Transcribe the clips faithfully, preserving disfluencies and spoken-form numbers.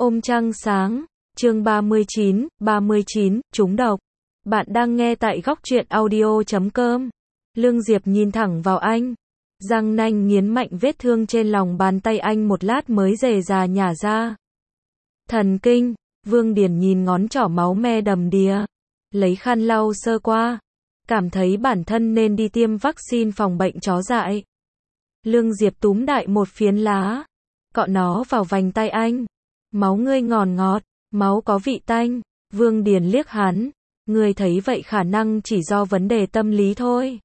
Ôm trăng sáng, chương ba mươi chín, ba mươi chín, trúng độc. Bạn đang nghe tại góc truyện audio chấm com. Lương Diệp nhìn thẳng vào anh, răng nanh nghiến mạnh vết thương trên lòng bàn tay anh một lát mới rề rà nhả ra. Thần kinh, Vương Điển nhìn ngón trỏ máu me đầm đìa, lấy khăn lau sơ qua, cảm thấy bản thân nên đi tiêm vaccine phòng bệnh chó dại. Lương Diệp túm đại một phiến lá, cọ nó vào vành tay anh. Máu ngươi ngọt ngọt, máu có vị tanh. Vương Điền liếc hắn, ngươi thấy vậy khả năng chỉ do vấn đề tâm lý thôi.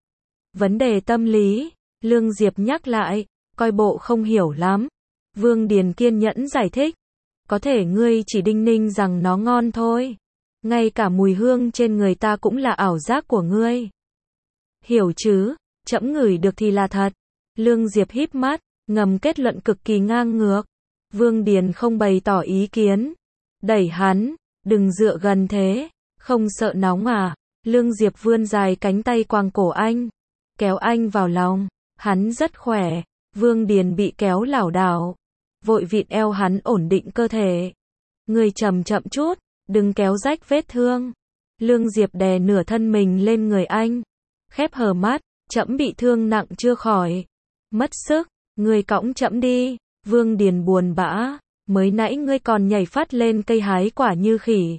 Vấn đề tâm lý, Lương Diệp nhắc lại, coi bộ không hiểu lắm. Vương Điền kiên nhẫn giải thích, có thể ngươi chỉ đinh ninh rằng nó ngon thôi. Ngay cả mùi hương trên người ta cũng là ảo giác của ngươi. Hiểu chứ, trẫm ngửi được thì là thật. Lương Diệp híp mắt, ngầm kết luận cực kỳ ngang ngược. Vương Điền không bày tỏ ý kiến, đẩy hắn, đừng dựa gần thế, không sợ nóng à? Lương Diệp vươn dài cánh tay quàng cổ anh, kéo anh vào lòng, hắn rất khỏe. Vương Điền bị kéo lảo đảo, vội vịn eo hắn ổn định cơ thể. Ngươi chậm chậm chút, đừng kéo rách vết thương. Lương Diệp đè nửa thân mình lên người anh, khép hờ mắt, trẫm bị thương nặng chưa khỏi, mất sức, ngươi cõng trẫm đi. Vương Điền buồn bã, mới nãy ngươi còn nhảy phát lên cây hái quả như khỉ,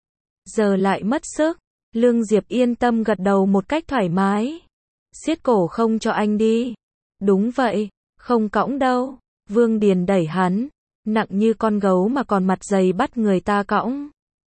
giờ lại mất sức. Lương Diệp yên tâm gật đầu một cách thoải mái, siết cổ không cho anh đi. Đúng vậy, không cõng đâu. Vương Điền đẩy hắn, nặng như con gấu mà còn mặt dày bắt người ta cõng.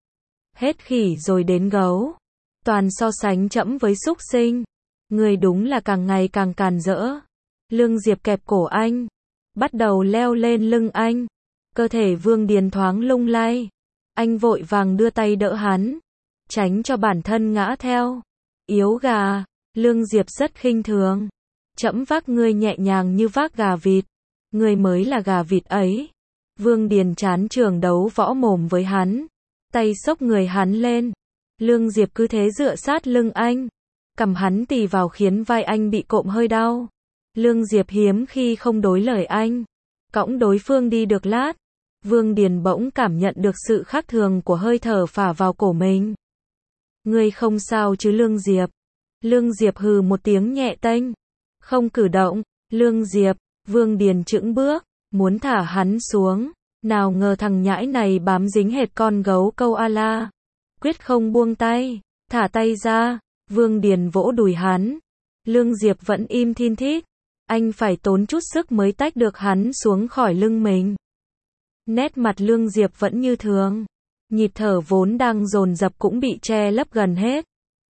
Hết khỉ rồi đến gấu, toàn so sánh trẫm với súc sinh. Ngươi đúng là càng ngày càng càn rỡ. Lương Diệp kẹp cổ anh, bắt đầu leo lên lưng anh. Cơ thể Vương Điền thoáng lung lay, anh vội vàng đưa tay đỡ hắn, tránh cho bản thân ngã theo. Yếu gà, Lương Diệp rất khinh thường, trẫm vác ngươi nhẹ nhàng như vác gà vịt, ngươi mới là gà vịt ấy. Vương Điền chán trường đấu võ mồm với hắn, tay xốc người hắn lên. Lương Diệp cứ thế dựa sát lưng anh, cầm hắn tì vào khiến vai anh bị cộm hơi đau. Lương Diệp hiếm khi không đối lời anh, cõng đối phương đi được lát, Vương Điền bỗng cảm nhận được sự khác thường của hơi thở phả vào cổ mình. Ngươi không sao chứ Lương Diệp? Lương Diệp hừ một tiếng nhẹ tênh, không cử động. Lương Diệp, Vương Điền chững bước, muốn thả hắn xuống, nào ngờ thằng nhãi này bám dính hệt con gấu câu a la, quyết không buông tay. Thả tay ra, Vương Điền vỗ đùi hắn. Lương Diệp vẫn im thin thít, anh phải tốn chút sức mới tách được hắn xuống khỏi lưng mình. Nét mặt Lương Diệp vẫn như thường, nhịp thở vốn đang dồn dập cũng bị che lấp gần hết.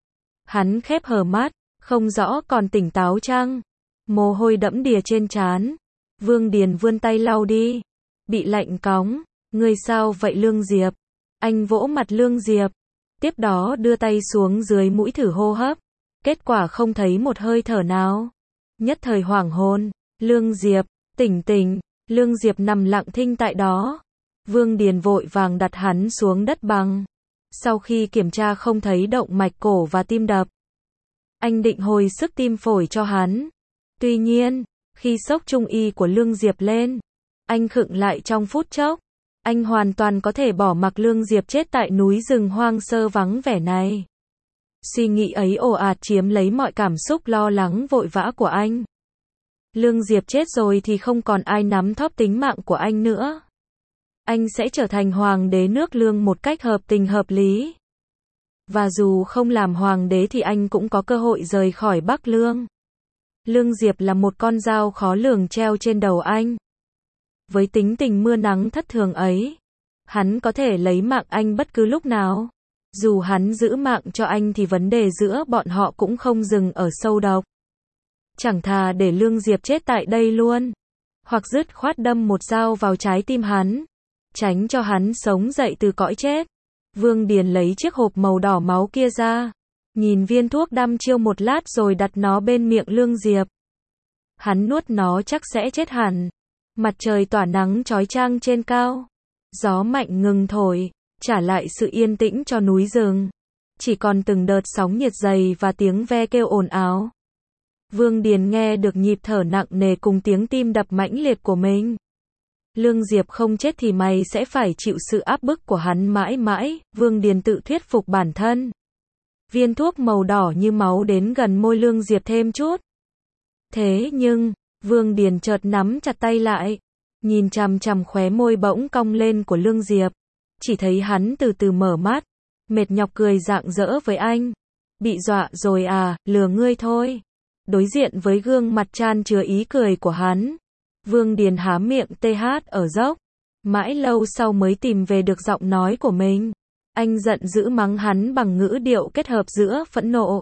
Hắn khép hờ mắt, không rõ còn tỉnh táo chăng. Mồ hôi đẫm đìa trên trán. Vương Điền vươn tay lau đi, bị lạnh cóng. Ngươi sao vậy Lương Diệp? Anh vỗ mặt Lương Diệp, tiếp đó đưa tay xuống dưới mũi thử hô hấp. Kết quả không thấy một hơi thở nào. Nhất thời hoảng hồn. Lương Diệp, tỉnh tỉnh. Lương Diệp nằm lặng thinh tại đó. Vương Điền vội vàng đặt hắn xuống đất bằng. Sau khi kiểm tra không thấy động mạch cổ và tim đập, anh định hồi sức tim phổi cho hắn. Tuy nhiên, khi xốc trung y của Lương Diệp lên, anh khựng lại trong phút chốc. Anh hoàn toàn có thể bỏ mặc Lương Diệp chết tại núi rừng hoang sơ vắng vẻ này. Suy nghĩ ấy ồ ạt chiếm lấy mọi cảm xúc lo lắng vội vã của anh. Lương Diệp chết rồi thì không còn ai nắm thóp tính mạng của anh nữa. Anh sẽ trở thành hoàng đế nước Lương một cách hợp tình hợp lý. Và dù không làm hoàng đế thì anh cũng có cơ hội rời khỏi Bắc Lương. Lương Diệp là một con dao khó lường treo trên đầu anh. Với tính tình mưa nắng thất thường ấy, hắn có thể lấy mạng anh bất cứ lúc nào. Dù hắn giữ mạng cho anh thì vấn đề giữa bọn họ cũng không dừng ở sâu độc. Chẳng thà để Lương Diệp chết tại đây luôn, hoặc dứt khoát đâm một dao vào trái tim hắn, tránh cho hắn sống dậy từ cõi chết. Vương Điền lấy chiếc hộp màu đỏ máu kia ra, nhìn viên thuốc đăm chiêu một lát rồi đặt nó bên miệng Lương Diệp. Hắn nuốt nó chắc sẽ chết hẳn. Mặt trời tỏa nắng chói chang trên cao, gió mạnh ngừng thổi, trả lại sự yên tĩnh cho núi rừng. Chỉ còn từng đợt sóng nhiệt dày và tiếng ve kêu ồn ào. Vương Điền nghe được nhịp thở nặng nề cùng tiếng tim đập mãnh liệt của mình. Lương Diệp không chết thì mày sẽ phải chịu sự áp bức của hắn mãi mãi, Vương Điền tự thuyết phục bản thân. Viên thuốc màu đỏ như máu đến gần môi Lương Diệp thêm chút. Thế nhưng, Vương Điền chợt nắm chặt tay lại, nhìn chằm chằm khóe môi bỗng cong lên của Lương Diệp. Chỉ thấy hắn từ từ mở mắt, mệt nhọc cười rạng rỡ với anh. Bị dọa rồi à, lừa ngươi thôi. Đối diện với gương mặt chan chứa ý cười của hắn, Vương Điền há miệng tê hát ở dốc. Mãi lâu sau mới tìm về được giọng nói của mình. Anh giận dữ mắng hắn bằng ngữ điệu kết hợp giữa phẫn nộ,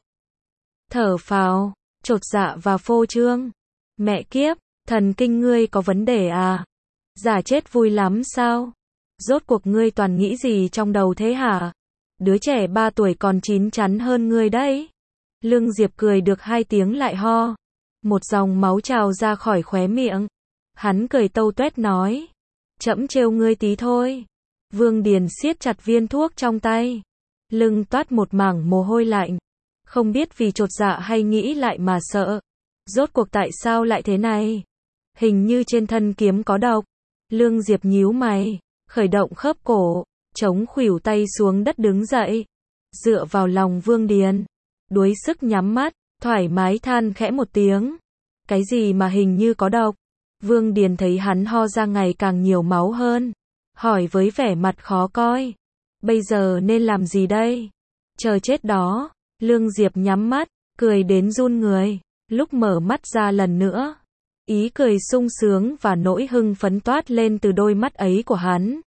thở phào, chột dạ và phô trương. Mẹ kiếp, thần kinh ngươi có vấn đề à? Giả chết vui lắm sao? Rốt cuộc ngươi toàn nghĩ gì trong đầu thế hả? Đứa trẻ ba tuổi còn chín chắn hơn ngươi đấy. Lương Diệp cười được hai tiếng lại ho. Một dòng máu trào ra khỏi khóe miệng. Hắn cười tâu tuét nói. Trẫm trêu ngươi tí thôi. Vương Điền siết chặt viên thuốc trong tay. Lưng toát một mảng mồ hôi lạnh. Không biết vì chột dạ hay nghĩ lại mà sợ. Rốt cuộc tại sao lại thế này? Hình như trên thân kiếm có độc. Lương Diệp nhíu mày, khởi động khớp cổ, chống khuỷu tay xuống đất đứng dậy. Dựa vào lòng Vương Điền. Đuối sức nhắm mắt, thoải mái than khẽ một tiếng. Cái gì mà hình như có độc? Vương Điền thấy hắn ho ra ngày càng nhiều máu hơn. Hỏi với vẻ mặt khó coi. Bây giờ nên làm gì đây? Chờ chết đó. Lương Diệp nhắm mắt, cười đến run người. Lúc mở mắt ra lần nữa, ý cười sung sướng và nỗi hưng phấn toát lên từ đôi mắt ấy của hắn.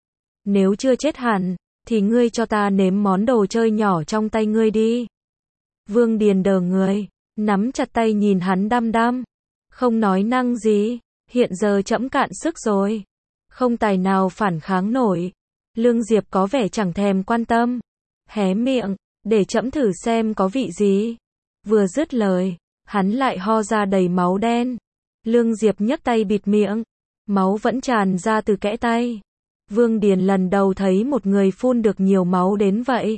Nếu chưa chết hẳn, thì ngươi cho ta nếm món đồ chơi nhỏ trong tay ngươi đi. Vương Điền đờ người, nắm chặt tay nhìn hắn đăm đăm. Không nói năng gì, hiện giờ trẫm cạn sức rồi. Không tài nào phản kháng nổi. Lương Diệp có vẻ chẳng thèm quan tâm. Hé miệng, để trẫm thử xem có vị gì. Vừa dứt lời, hắn lại ho ra đầy máu đen. Lương Diệp nhấc tay bịt miệng. Máu vẫn tràn ra từ kẽ tay. Vương Điền lần đầu thấy một người phun được nhiều máu đến vậy.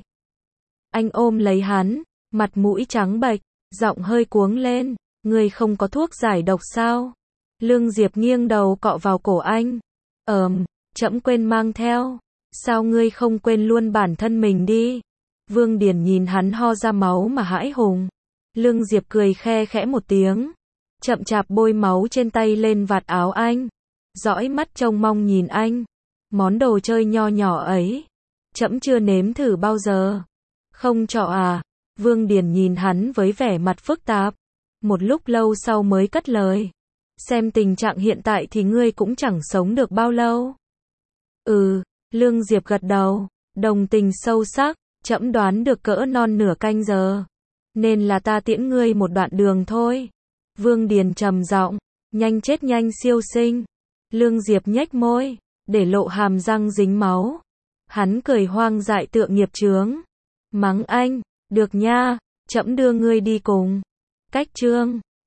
Anh ôm lấy hắn, mặt mũi trắng bệch, giọng hơi cuống lên. Ngươi không có thuốc giải độc sao? Lương Diệp nghiêng đầu cọ vào cổ anh. Ờm, trẫm quên mang theo. Sao ngươi không quên luôn bản thân mình đi? Vương Điền nhìn hắn ho ra máu mà hãi hùng. Lương Diệp cười khe khẽ một tiếng. Chậm chạp bôi máu trên tay lên vạt áo anh. Dõi mắt trông mong nhìn anh. Món đồ chơi nho nhỏ ấy, trẫm chưa nếm thử bao giờ. Không cho à? Vương Điền nhìn hắn với vẻ mặt phức tạp. Một lúc lâu sau mới cất lời. Xem tình trạng hiện tại thì ngươi cũng chẳng sống được bao lâu. Ừ, Lương Diệp gật đầu, đồng tình sâu sắc. Trẫm đoán được cỡ non nửa canh giờ. Nên là ta tiễn ngươi một đoạn đường thôi. Vương Điền trầm giọng, nhanh chết nhanh siêu sinh. Lương Diệp nhếch môi, để lộ hàm răng dính máu. Hắn cười hoang dại tựa nghiệp chướng. Mắng anh, được nha, trẫm đưa ngươi đi cùng. Cách chương